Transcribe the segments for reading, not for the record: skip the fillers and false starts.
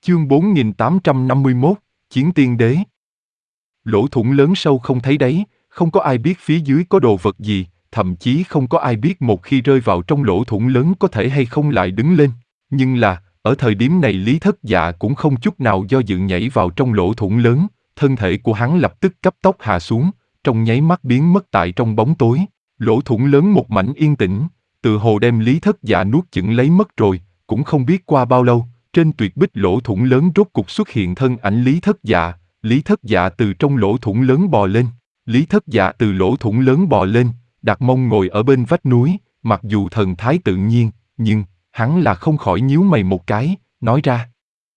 Chương 4851, Chiến Tiên Đế. Lỗ thủng lớn sâu không thấy đáy, không có ai biết phía dưới có đồ vật gì, thậm chí không có ai biết một khi rơi vào trong lỗ thủng lớn có thể hay không lại đứng lên. Nhưng là, ở thời điểm này Lý Thất Dạ cũng không chút nào do dự nhảy vào trong lỗ thủng lớn, thân thể của hắn lập tức cấp tốc hạ xuống, trong nháy mắt biến mất tại trong bóng tối. Lỗ thủng lớn một mảnh yên tĩnh, tự hồ đem Lý Thất Dạ nuốt chửng lấy mất rồi, cũng không biết qua bao lâu. Trên tuyệt bích lỗ thủng lớn rốt cục xuất hiện thân ảnh Lý Thất Dạ. Lý Thất Dạ từ trong lỗ thủng lớn bò lên. Lý Thất Dạ từ lỗ thủng lớn bò lên, đặt mông ngồi ở bên vách núi, mặc dù thần thái tự nhiên, nhưng hắn là không khỏi nhíu mày một cái, nói ra.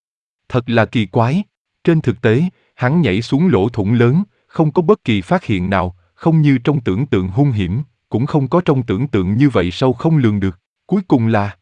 Thật là kỳ quái. Trên thực tế, hắn nhảy xuống lỗ thủng lớn, không có bất kỳ phát hiện nào, không như trong tưởng tượng hung hiểm, cũng không có trong tưởng tượng như vậy sâu không lường được. Cuối cùng là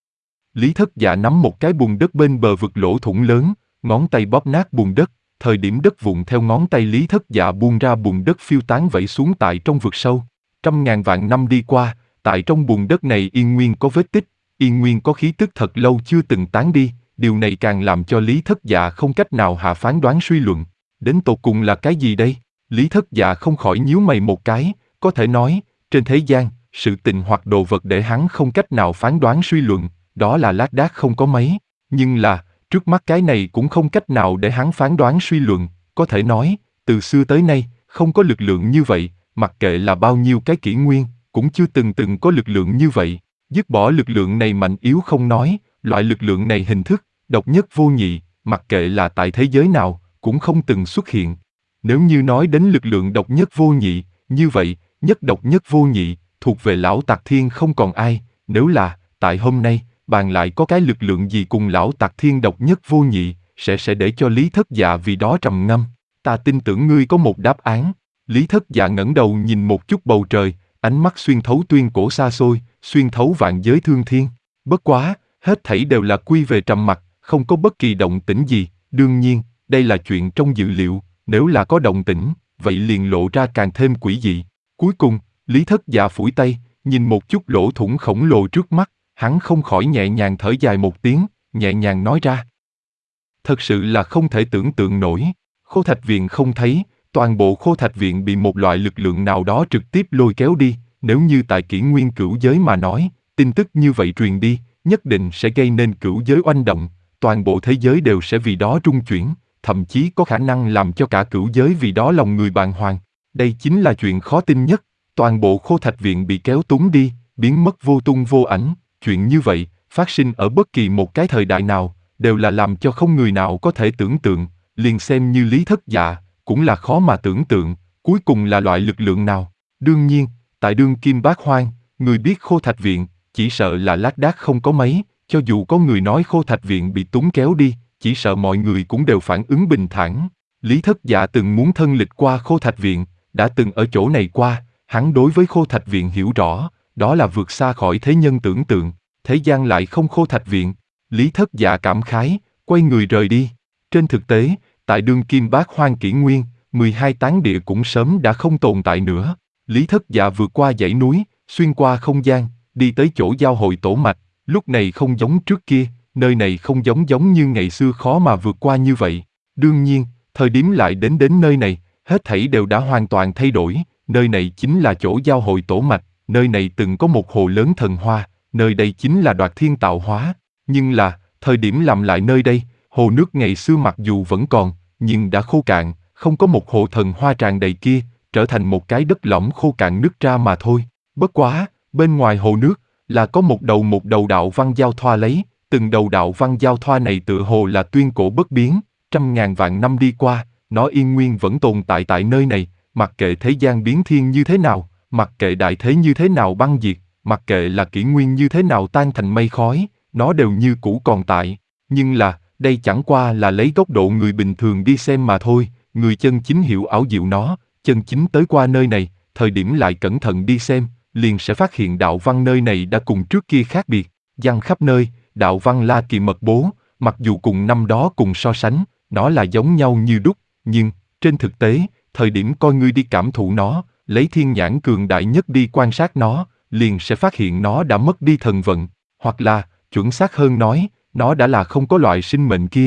Lý Thất Dạ nắm một cái bùn đất bên bờ vực lỗ thủng lớn, ngón tay bóp nát bùn đất, thời điểm đất vụn theo ngón tay Lý Thất Dạ buông ra bùn đất phiêu tán vẩy xuống tại trong vực sâu. Trăm ngàn vạn năm đi qua, tại trong bùn đất này yên nguyên có vết tích, yên nguyên có khí tức thật lâu chưa từng tán đi, điều này càng làm cho Lý Thất Dạ không cách nào hạ phán đoán suy luận. Đến tột cùng là cái gì đây? Lý Thất Dạ không khỏi nhíu mày một cái, có thể nói, trên thế gian, sự tình hoặc đồ vật để hắn không cách nào phán đoán suy luận, đó là lác đác không có mấy, nhưng là, trước mắt cái này cũng không cách nào để hắn phán đoán suy luận, có thể nói, từ xưa tới nay, không có lực lượng như vậy, mặc kệ là bao nhiêu cái kỷ nguyên, cũng chưa từng có lực lượng như vậy. Dứt bỏ lực lượng này mạnh yếu không nói, loại lực lượng này hình thức, độc nhất vô nhị, mặc kệ là tại thế giới nào, cũng không từng xuất hiện. Nếu như nói đến lực lượng độc nhất vô nhị, như vậy, nhất độc nhất vô nhị, thuộc về lão Tạc Thiên không còn ai, nếu là, tại hôm nay, bàn lại có cái lực lượng gì cùng lão Tạc Thiên độc nhất vô nhị, sẽ để cho Lý Thất Dạ vì đó trầm ngâm. Ta tin tưởng ngươi có một đáp án. Lý Thất Dạ ngẩng đầu nhìn một chút bầu trời, ánh mắt xuyên thấu tuyên cổ xa xôi, xuyên thấu vạn giới thương thiên. Bất quá, hết thảy đều là quy về trầm mặc, không có bất kỳ động tĩnh gì. Đương nhiên, đây là chuyện trong dự liệu, nếu là có động tĩnh, vậy liền lộ ra càng thêm quỷ dị. Cuối cùng, Lý Thất Dạ phủi tay, nhìn một chút lỗ thủng khổng lồ trước mắt, hắn không khỏi nhẹ nhàng thở dài một tiếng, nhẹ nhàng nói ra. Thật sự là không thể tưởng tượng nổi, Khô Thạch Viện không thấy, toàn bộ Khô Thạch Viện bị một loại lực lượng nào đó trực tiếp lôi kéo đi, nếu như tại kỷ nguyên cửu giới mà nói, tin tức như vậy truyền đi, nhất định sẽ gây nên cửu giới oanh động, toàn bộ thế giới đều sẽ vì đó rung chuyển, thậm chí có khả năng làm cho cả cửu giới vì đó lòng người bàng hoàng. Đây chính là chuyện khó tin nhất, toàn bộ Khô Thạch Viện bị kéo túng đi, biến mất vô tung vô ảnh. Chuyện như vậy, phát sinh ở bất kỳ một cái thời đại nào, đều là làm cho không người nào có thể tưởng tượng, liền xem như Lý Thất Dạ, cũng là khó mà tưởng tượng, cuối cùng là loại lực lượng nào. Đương nhiên, tại đương kim bát hoang, người biết Khô Thạch Viện, chỉ sợ là lác đác không có mấy, cho dù có người nói Khô Thạch Viện bị túng kéo đi, chỉ sợ mọi người cũng đều phản ứng bình thản. Lý Thất Dạ từng muốn thân lịch qua Khô Thạch Viện, đã từng ở chỗ này qua, hắn đối với Khô Thạch Viện hiểu rõ. Đó là vượt xa khỏi thế nhân tưởng tượng, thế gian lại không Khô Thạch Viện. Lý Thất Dạ cảm khái, quay người rời đi. Trên thực tế, tại đương kim bát hoang kỷ nguyên, 12 tán địa cũng sớm đã không tồn tại nữa. Lý Thất Dạ vượt qua dãy núi, xuyên qua không gian, đi tới chỗ giao hội tổ mạch, lúc này không giống trước kia, nơi này không giống như ngày xưa khó mà vượt qua như vậy. Đương nhiên, thời điểm lại đến nơi này, hết thảy đều đã hoàn toàn thay đổi, nơi này chính là chỗ giao hội tổ mạch. Nơi này từng có một hồ lớn thần hoa, nơi đây chính là Đoạt Thiên tạo hóa, nhưng là, thời điểm làm lại nơi đây, hồ nước ngày xưa mặc dù vẫn còn, nhưng đã khô cạn, không có một hồ thần hoa tràn đầy kia, trở thành một cái đất lõm khô cạn nứt ra mà thôi. Bất quá, bên ngoài hồ nước, là có một đầu đạo văn giao thoa lấy, từng đầu đạo văn giao thoa này tựa hồ là tuyên cổ bất biến, trăm ngàn vạn năm đi qua, nó yên nguyên vẫn tồn tại nơi này, mặc kệ thế gian biến thiên như thế nào. Mặc kệ đại thế như thế nào băng diệt, mặc kệ là kỷ nguyên như thế nào tan thành mây khói, nó đều như cũ còn tại. Nhưng là, đây chẳng qua là lấy góc độ người bình thường đi xem mà thôi, người chân chính hiểu ảo diệu nó, chân chính tới qua nơi này, thời điểm lại cẩn thận đi xem, liền sẽ phát hiện đạo văn nơi này đã cùng trước kia khác biệt, giăng khắp nơi, đạo văn la kỳ mật bố, mặc dù cùng năm đó cùng so sánh, nó là giống nhau như đúc, nhưng, trên thực tế, thời điểm coi ngươi đi cảm thụ nó, lấy thiên nhãn cường đại nhất đi quan sát nó, liền sẽ phát hiện nó đã mất đi thần vận, hoặc là, chuẩn xác hơn nói, nó đã là không có loại sinh mệnh kia.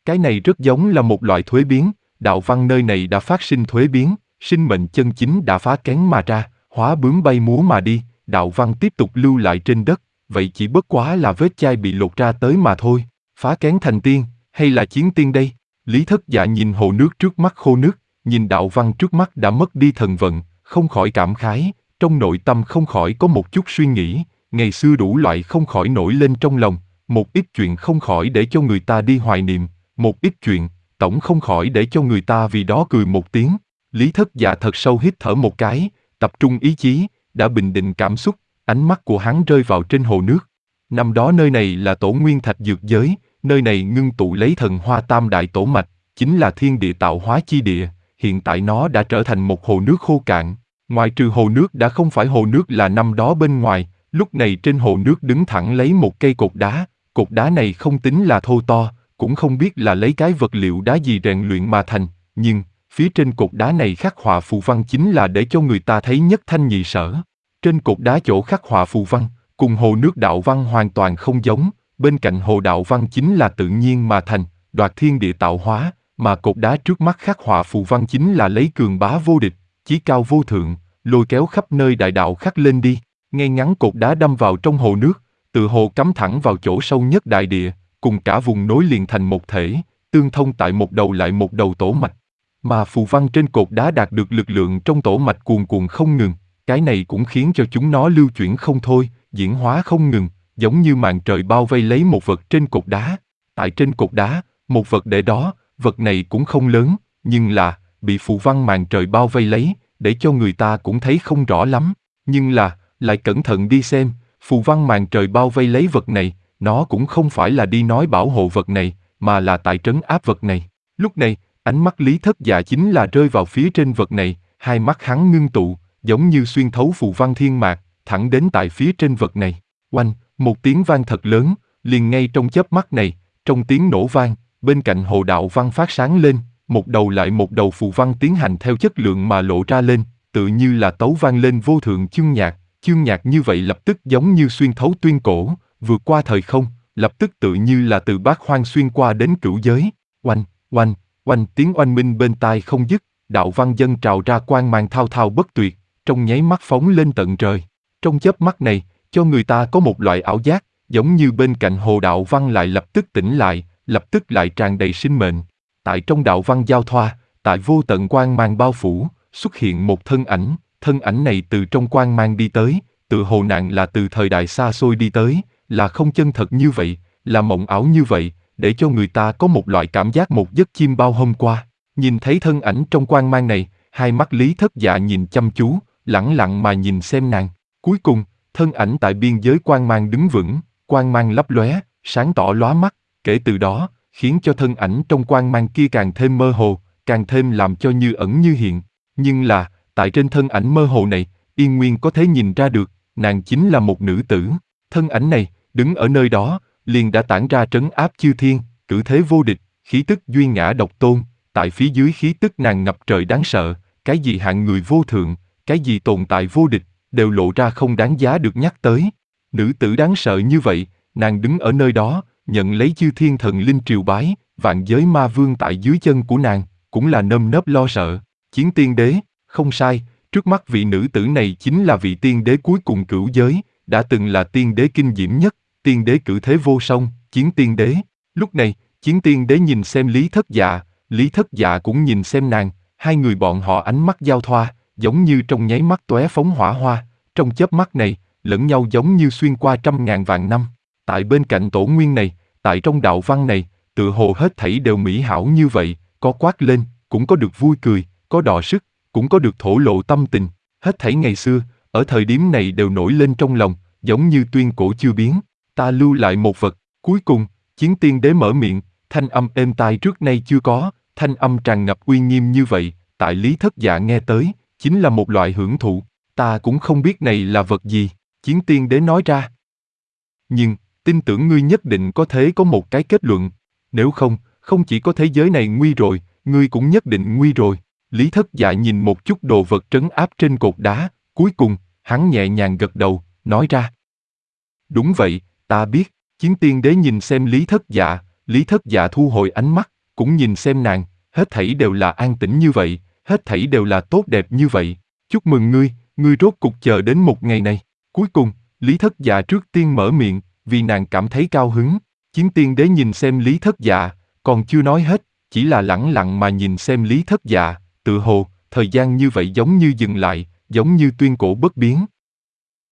Cái này rất giống là một loại thuế biến, đạo văn nơi này đã phát sinh thuế biến, sinh mệnh chân chính đã phá kén mà ra, hóa bướm bay múa mà đi, đạo văn tiếp tục lưu lại trên đất, vậy chỉ bất quá là vết chai bị lột ra tới mà thôi. Phá kén thành tiên, hay là chiến tiên đây? Lý Thất Dạ nhìn hồ nước trước mắt khô nước, nhìn đạo văn trước mắt đã mất đi thần vận, không khỏi cảm khái, trong nội tâm không khỏi có một chút suy nghĩ, ngày xưa đủ loại không khỏi nổi lên trong lòng, một ít chuyện không khỏi để cho người ta đi hoài niệm, một ít chuyện, tổng không khỏi để cho người ta vì đó cười một tiếng. Lý Thất Dạ thật sâu hít thở một cái, tập trung ý chí, đã bình định cảm xúc, ánh mắt của hắn rơi vào trên hồ nước. Năm đó nơi này là tổ nguyên thạch dược giới, nơi này ngưng tụ lấy thần hoa tam đại tổ mạch, chính là thiên địa tạo hóa chi địa, hiện tại nó đã trở thành một hồ nước khô cạn. Ngoài trừ hồ nước đã không phải hồ nước là năm đó bên ngoài, lúc này trên hồ nước đứng thẳng lấy một cây cột đá này không tính là thô to, cũng không biết là lấy cái vật liệu đá gì rèn luyện mà thành, nhưng phía trên cột đá này khắc họa phù văn chính là để cho người ta thấy nhất thanh nhị sở. Trên cột đá chỗ khắc họa phù văn, cùng hồ nước đạo văn hoàn toàn không giống, bên cạnh hồ đạo văn chính là tự nhiên mà thành, đoạt thiên địa tạo hóa, mà cột đá trước mắt khắc họa phù văn chính là lấy cường bá vô địch, chí cao vô thượng, lôi kéo khắp nơi đại đạo khắc lên đi. Ngay ngắn cột đá đâm vào trong hồ nước, tự hồ cắm thẳng vào chỗ sâu nhất đại địa, cùng cả vùng nối liền thành một thể, tương thông tại một đầu lại một đầu tổ mạch. Mà phù văn trên cột đá đạt được lực lượng trong tổ mạch cuồn cuộn không ngừng, cái này cũng khiến cho chúng nó lưu chuyển không thôi, diễn hóa không ngừng, giống như màn trời bao vây lấy một vật trên cột đá. Tại trên cột đá, một vật để đó, vật này cũng không lớn, nhưng là, bị phù văn màn trời bao vây lấy, để cho người ta cũng thấy không rõ lắm. Nhưng là, lại cẩn thận đi xem, phù văn màn trời bao vây lấy vật này, nó cũng không phải là đi nói bảo hộ vật này, mà là tại trấn áp vật này. Lúc này, ánh mắt Lý Thất Dạ chính là rơi vào phía trên vật này, hai mắt hắn ngưng tụ, giống như xuyên thấu phù văn thiên mạc, thẳng đến tại phía trên vật này. Oanh, một tiếng vang thật lớn, liền ngay trong chớp mắt này, trong tiếng nổ vang, bên cạnh hồ đạo văn phát sáng lên, một đầu lại một đầu phù văn tiến hành theo chất lượng mà lộ ra lên, tự như là tấu vang lên vô thượng chương nhạc như vậy lập tức giống như xuyên thấu tuyên cổ, vượt qua thời không, lập tức tự như là từ bát hoang xuyên qua đến cửu giới. Oanh, oanh, oanh, tiếng oanh minh bên tai không dứt, đạo văn dâng trào ra quang mang thao thao bất tuyệt, trong nháy mắt phóng lên tận trời. Trong chớp mắt này, cho người ta có một loại ảo giác, giống như bên cạnh hồ đạo văn lại lập tức tỉnh lại, lập tức lại tràn đầy sinh mệnh. Tại trong đạo văn giao thoa, tại vô tận quang mang bao phủ, xuất hiện một thân ảnh này từ trong quang mang đi tới, tự hồ nạn là từ thời đại xa xôi đi tới, là không chân thật như vậy, là mộng ảo như vậy, để cho người ta có một loại cảm giác một giấc chim bao hôm qua. Nhìn thấy thân ảnh trong quang mang này, hai mắt Lý Thất Dạ nhìn chăm chú, lẳng lặng mà nhìn xem nàng. Cuối cùng, thân ảnh tại biên giới quang mang đứng vững, quang mang lấp lóe, sáng tỏ lóa mắt, kể từ đó, khiến cho thân ảnh trong quang mang kia càng thêm mơ hồ, càng thêm làm cho như ẩn như hiện. Nhưng là, tại trên thân ảnh mơ hồ này, Yên Nguyên có thể nhìn ra được, nàng chính là một nữ tử. Thân ảnh này, đứng ở nơi đó, liền đã tản ra trấn áp chư thiên, cử thế vô địch, khí tức duy ngã độc tôn. Tại phía dưới khí tức nàng ngập trời đáng sợ, cái gì hạng người vô thượng, cái gì tồn tại vô địch, đều lộ ra không đáng giá được nhắc tới. Nữ tử đáng sợ như vậy, nàng đứng ở nơi đó, nhận lấy chư thiên thần linh triều bái, vạn giới ma vương tại dưới chân của nàng, cũng là nơm nớp lo sợ. Chiến tiên đế, không sai, trước mắt vị nữ tử này chính là vị tiên đế cuối cùng cửu giới, đã từng là tiên đế kinh diễm nhất, tiên đế cử thế vô song, chiến tiên đế. Lúc này, chiến tiên đế nhìn xem Lý Thất Dạ cũng nhìn xem nàng, hai người bọn họ ánh mắt giao thoa, giống như trong nháy mắt tóe phóng hỏa hoa, trong chớp mắt này, lẫn nhau giống như xuyên qua trăm ngàn vạn năm. Tại bên cạnh tổ nguyên này, tại trong đạo văn này, tự hồ hết thảy đều mỹ hảo như vậy, có quát lên, cũng có được vui cười, có đọ sức, cũng có được thổ lộ tâm tình. Hết thảy ngày xưa, ở thời điểm này đều nổi lên trong lòng, giống như tuyên cổ chưa biến. Ta lưu lại một vật. Cuối cùng, chiến tiên đế mở miệng, thanh âm êm tai trước nay chưa có, thanh âm tràn ngập uy nghiêm như vậy, tại Lý Thất Dạ nghe tới, chính là một loại hưởng thụ. Ta cũng không biết này là vật gì, chiến tiên đế nói ra. Nhưng, tin tưởng ngươi nhất định có thể có một cái kết luận. Nếu không, không chỉ có thế giới này nguy rồi, ngươi cũng nhất định nguy rồi. Lý Thất Dạ nhìn một chút đồ vật trấn áp trên cột đá, cuối cùng, hắn nhẹ nhàng gật đầu, nói ra. Đúng vậy, ta biết. Chiến tiên đế nhìn xem Lý Thất Dạ thu hồi ánh mắt, cũng nhìn xem nàng, hết thảy đều là an tĩnh như vậy, hết thảy đều là tốt đẹp như vậy. Chúc mừng ngươi, ngươi rốt cục chờ đến một ngày này. Cuối cùng, Lý Thất Dạ trước tiên mở miệng, vì nàng cảm thấy cao hứng. Chiến tiên đế nhìn xem Lý Thất Dạ, còn chưa nói hết, chỉ là lẳng lặng mà nhìn xem Lý Thất Dạ, tự hồ, thời gian như vậy giống như dừng lại, giống như tuyên cổ bất biến.